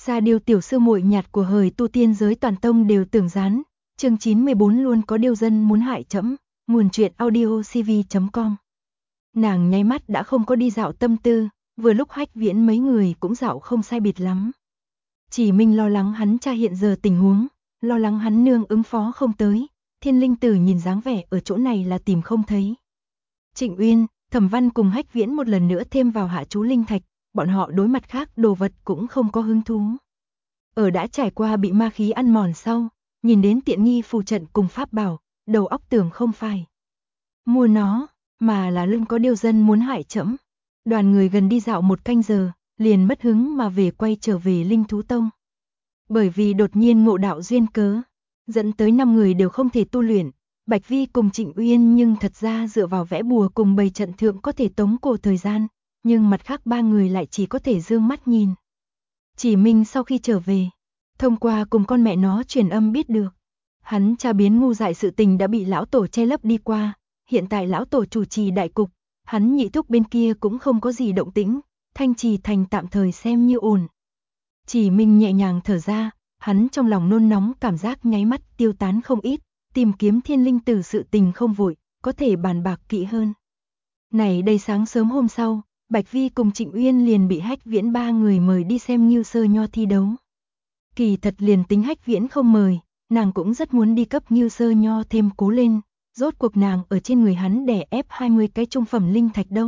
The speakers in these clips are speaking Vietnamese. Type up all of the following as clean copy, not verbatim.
Sa Điêu tiểu sư muội nhạt của hời tu tiên giới toàn tông đều tưởng gián. Chương 914 luôn có điêu dân muốn hại trẫm. Nguồn truyện audiocv.com. Nàng nháy mắt đã không có đi dạo tâm tư, vừa lúc Hách Viễn mấy người cũng dạo không sai biệt lắm. Chỉ Minh lo lắng hắn cha hiện giờ tình huống, lo lắng hắn nương ứng phó không tới, Thiên Linh Tử nhìn dáng vẻ ở chỗ này là tìm không thấy. Trịnh Uyên, Thẩm Văn cùng Hách Viễn một lần nữa thêm vào hạ chú linh thạch, bọn họ đối mặt khác đồ vật cũng không có hứng thú. Ở đã trải qua bị ma khí ăn mòn sau, nhìn đến tiện nghi phù trận cùng pháp bảo, đầu óc tưởng không phải mua nó, mà là lưng có điêu dân muốn hại trẫm. Đoàn người gần đi dạo một canh giờ, liền mất hứng mà quay trở về Linh Thú Tông. Bởi vì đột nhiên ngộ đạo duyên cớ, dẫn tới 5 người đều không thể tu luyện. Bạch Vi cùng Trịnh Uyên nhưng thật ra dựa vào vẽ bùa cùng bày trận thượng có thể tống cổ thời gian, nhưng mặt khác 3 người lại chỉ có thể dương mắt nhìn. Chỉ Minh sau khi trở về, thông qua cùng con mẹ nó truyền âm biết được, hắn cha biến ngu dại sự tình đã bị lão tổ che lấp đi qua, hiện tại lão tổ chủ trì đại cục, hắn nhị thúc bên kia cũng không có gì động tĩnh, Thanh Trì thành tạm thời xem như ổn. Chỉ Minh nhẹ nhàng thở ra, hắn trong lòng nôn nóng cảm giác nháy mắt tiêu tán không ít, tìm kiếm Thiên Linh Tử sự tình không vội, có thể bàn bạc kỹ hơn. Này đây sáng sớm hôm sau, Bạch Vi cùng Trịnh Uyên liền bị Hách Viễn 3 người mời đi xem Ngưu Sơ Nho thi đấu. Kỳ thật liền tính Hách Viễn không mời, nàng cũng rất muốn đi cấp Ngưu Sơ Nho thêm cố lên, rốt cuộc nàng ở trên người hắn đè ép 20 cái trung phẩm linh thạch đâu.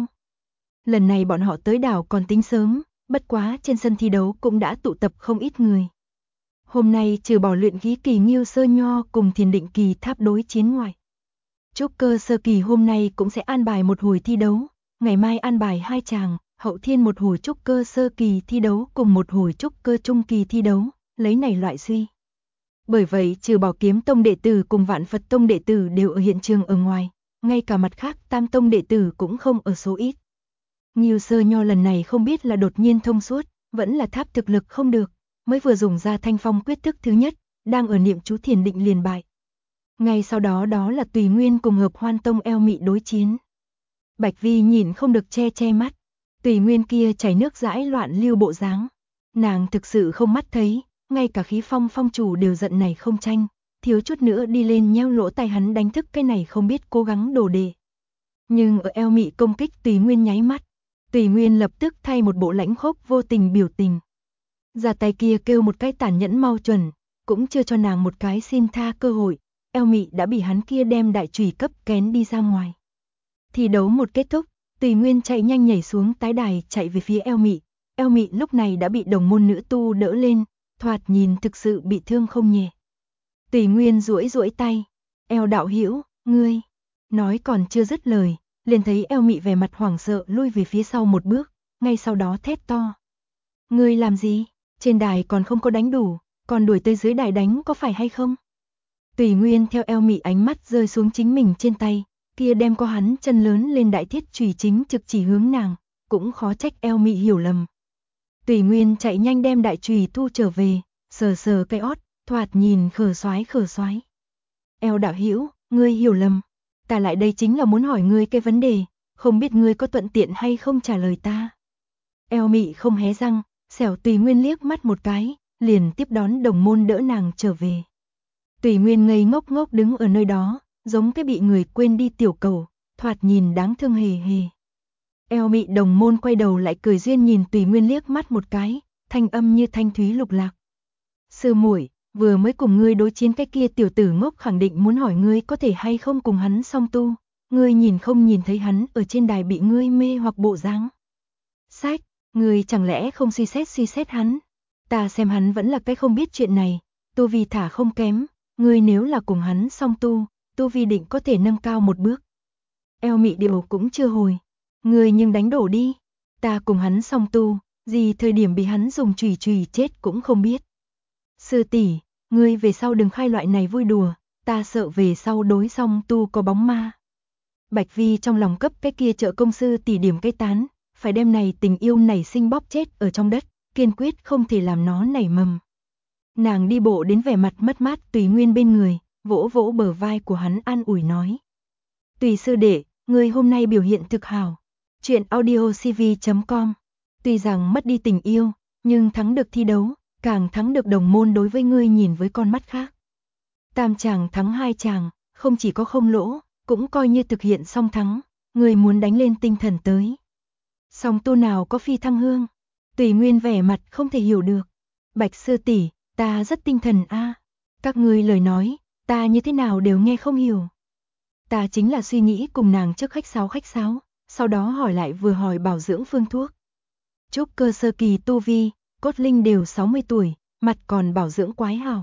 Lần này bọn họ tới đảo còn tính sớm, bất quá trên sân thi đấu cũng đã tụ tập không ít người. Hôm nay trừ bỏ luyện khí kỳ Ngưu Sơ Nho cùng Thiền Định kỳ tháp đối chiến ngoài, trúc cơ sơ kỳ hôm nay cũng sẽ an bài một hồi thi đấu, ngày mai an bài 2 chàng, hậu thiên một hồi trúc cơ sơ kỳ thi đấu cùng một hồi trúc cơ trung kỳ thi đấu, lấy này loại suy. Bởi vậy trừ bỏ Kiếm Tông đệ tử cùng Vạn Phật Tông đệ tử đều ở hiện trường ở ngoài, ngay cả mặt khác Tam Tông đệ tử cũng không ở số ít. Ngưu Sơ Nho lần này không biết là đột nhiên thông suốt, vẫn là tháp thực lực không được, mới vừa dùng ra Thanh Phong quyết thức thứ nhất, đang ở niệm chú thiền định liền bại. Ngay sau đó đó là Tùy Nguyên cùng Hợp Hoan Tông eo mị đối chiến. Bạch Vi nhìn không được che mắt, Tùy Nguyên kia chảy nước dãi loạn lưu bộ dáng, nàng thực sự không mắt thấy, ngay cả Khí Phong phong chủ đều giận này không tranh, thiếu chút nữa đi lên nheo lỗ tai hắn đánh thức cái này không biết cố gắng đồ đề. Nhưng ở eo mị công kích Tùy Nguyên nháy mắt, Tùy Nguyên lập tức thay một bộ lãnh khốc vô tình biểu tình. Ra tay kia kêu một cái tàn nhẫn mau chuẩn, cũng chưa cho nàng một cái xin tha cơ hội, eo mị đã bị hắn kia đem đại chùy cấp kén đi ra ngoài. Thi đấu một kết thúc, Tùy Nguyên chạy nhanh nhảy xuống tái đài chạy về phía eo mị lúc này đã bị đồng môn nữ tu đỡ lên, thoạt nhìn thực sự bị thương không nhẹ. Tùy Nguyên duỗi tay, eo đạo hữu, ngươi, nói còn chưa dứt lời, liền thấy eo mị vẻ mặt hoảng sợ lui về phía sau một bước, ngay sau đó thét to. Ngươi làm gì, trên đài còn không có đánh đủ, còn đuổi tới dưới đài đánh có phải hay không? Tùy Nguyên theo eo mị ánh mắt rơi xuống chính mình trên tay, kia đem có hắn chân lớn lên đại thiết chùy chính trực chỉ hướng nàng, cũng khó trách eo mị hiểu lầm. Tùy Nguyên chạy nhanh đem đại chùy thu trở về, sờ cái ót, thoạt nhìn khờ xoái. Eo đạo hữu, ngươi hiểu lầm, ta lại đây chính là muốn hỏi ngươi cái vấn đề, không biết ngươi có thuận tiện hay không trả lời ta. Eo mị không hé răng, xẻo Tùy Nguyên liếc mắt một cái, liền tiếp đón đồng môn đỡ nàng trở về. Tùy Nguyên ngây ngốc đứng ở nơi đó, giống cái bị người quên đi tiểu cầu, thoạt nhìn đáng thương hề. Eo mị đồng môn quay đầu lại cười duyên nhìn Tùy Nguyên liếc mắt một cái, thanh âm như thanh thúy lục lạc. Sư muội, vừa mới cùng ngươi đối chiến cái kia tiểu tử ngốc khẳng định muốn hỏi ngươi có thể hay không cùng hắn song tu, ngươi nhìn không nhìn thấy hắn ở trên đài bị ngươi mê hoặc bộ dáng. Sách, ngươi chẳng lẽ không suy xét hắn? Ta xem hắn vẫn là cái không biết chuyện này, tu vi thả không kém, ngươi nếu là cùng hắn song tu vi định có thể nâng cao một bước. Eo mị điều cũng chưa hồi, ngươi nhưng đánh đổ đi, ta cùng hắn song tu, gì thời điểm bị hắn dùng chùy chết cũng không biết. Sư tỷ, ngươi về sau đừng khai loại này vui đùa, ta sợ về sau đối song tu có bóng ma. Bạch Vi trong lòng cấp cái kia trợ công sư tỷ điểm cây tán, phải đem này tình yêu nảy sinh bóp chết ở trong đất, kiên quyết không thể làm nó nảy mầm. Nàng đi bộ đến vẻ mặt mất mát Tùy Nguyên bên người, vỗ bờ vai của hắn an ủi nói. Tùy sư đệ, ngươi hôm nay biểu hiện thực hảo. Chuyện audiocv.com. Tuy rằng mất đi tình yêu, nhưng thắng được thi đấu, càng thắng được đồng môn đối với ngươi nhìn với con mắt khác. Tam chàng thắng hai chàng, không chỉ có không lỗ, cũng coi như thực hiện song thắng, ngươi muốn đánh lên tinh thần tới. Song tu nào có phi thăng hương? Tùy Nguyên vẻ mặt không thể hiểu được. Bạch sư tỷ, ta rất tinh thần a. Các ngươi lời nói, ta như thế nào đều nghe không hiểu. Ta chính là suy nghĩ cùng nàng trước khách sáo, sau đó hỏi lại vừa hỏi bảo dưỡng phương thuốc. Trúc cơ sơ kỳ tu vi, cốt linh đều 60 tuổi, mặt còn bảo dưỡng quái hào.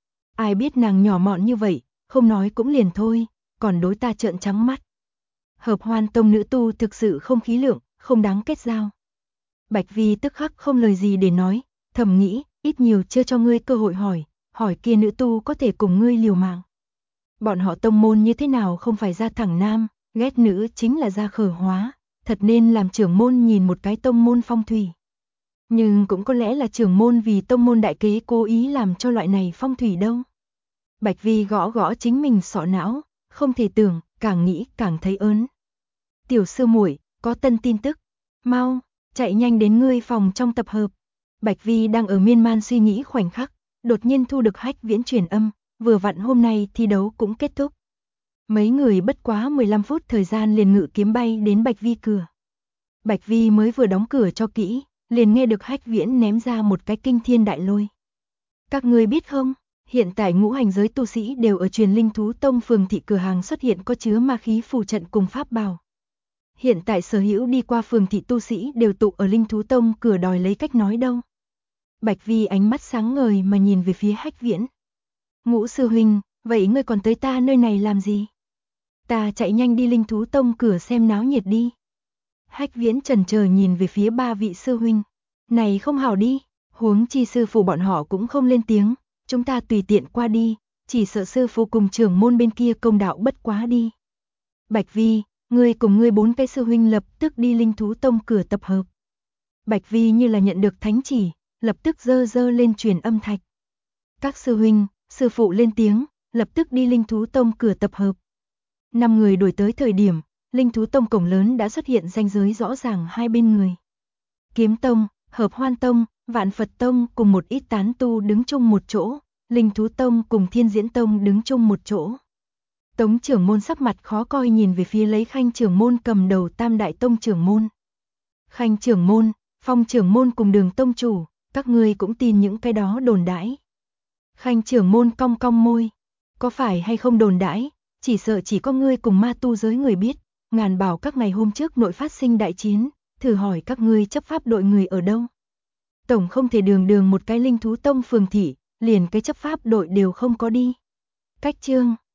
Ai biết nàng nhỏ mọn như vậy, không nói cũng liền thôi, còn đối ta trợn trắng mắt. Hợp Hoan tông nữ tu thực sự không khí lượng, không đáng kết giao. Bạch Vi tức khắc không lời gì để nói, thầm nghĩ, ít nhiều chưa cho ngươi cơ hội hỏi kia nữ tu có thể cùng ngươi liều mạng. Bọn họ tông môn như thế nào không phải ra thẳng nam, ghét nữ chính là ra khở hóa, thật nên làm trưởng môn nhìn một cái tông môn phong thủy. Nhưng cũng có lẽ là trưởng môn vì tông môn đại kế cố ý làm cho loại này phong thủy đâu. Bạch Vi gõ gõ chính mình sọ não, không thể tưởng, càng nghĩ càng thấy ớn. Tiểu sư muội, có tân tin tức, mau, chạy nhanh đến ngươi phòng trong tập hợp. Bạch Vi đang ở miên man suy nghĩ khoảnh khắc, đột nhiên thu được Hách Viễn truyền âm, vừa vặn hôm nay thi đấu cũng kết thúc. Mấy người bất quá 15 phút thời gian liền ngự kiếm bay đến Bạch Vi cửa. Bạch Vi mới vừa đóng cửa cho kỹ, liền nghe được Hách Viễn ném ra một cái kinh thiên đại lôi. Các ngươi biết không, hiện tại ngũ hành giới tu sĩ đều ở Truyền Linh Thú Tông phường thị cửa hàng xuất hiện có chứa ma khí phù trận cùng pháp bảo. Hiện tại sở hữu đi qua phường thị tu sĩ đều tụ ở Linh Thú Tông cửa đòi lấy cách nói đâu. Bạch Vi ánh mắt sáng ngời mà nhìn về phía Hách Viễn. Ngũ sư huynh, vậy ngươi còn tới ta nơi này làm gì? Ta chạy nhanh đi Linh Thú Tông cửa xem náo nhiệt đi. Hách Viễn chần chờ nhìn về phía ba vị sư huynh. Này không hảo đi, huống chi sư phụ bọn họ cũng không lên tiếng, chúng ta tùy tiện qua đi, chỉ sợ sư phụ cùng trưởng môn bên kia công đạo bất quá đi. Bạch Vi, ngươi cùng ngươi 4 cái sư huynh lập tức đi Linh Thú Tông cửa tập hợp. Bạch Vi như là nhận được thánh chỉ, lập tức giơ lên truyền âm thạch. Các sư huynh, sư phụ lên tiếng, lập tức đi Linh Thú Tông cửa tập hợp. 5 người đuổi tới thời điểm, Linh Thú Tông cổng lớn đã xuất hiện ranh giới rõ ràng hai bên người. Kiếm Tông, Hợp Hoan Tông, Vạn Phật Tông cùng một ít tán tu đứng chung một chỗ, Linh Thú Tông cùng Thiên Diễn Tông đứng chung một chỗ. Tống trưởng môn sắc mặt khó coi nhìn về phía lấy Khanh trưởng môn cầm đầu Tam Đại Tông trưởng môn. Khanh trưởng môn, Phong trưởng môn cùng Đường tông chủ, các ngươi cũng tin những cái đó đồn đãi. Khanh trưởng môn cong cong môi, có phải hay không đồn đãi, chỉ sợ chỉ có ngươi cùng ma tu giới người biết, ngàn bảo các ngày hôm trước nội phát sinh đại chiến, thử hỏi các ngươi chấp pháp đội người ở đâu. Tổng không thể đường một cái Linh Thú Tông phường thị, liền cái chấp pháp đội đều không có đi. Cách chương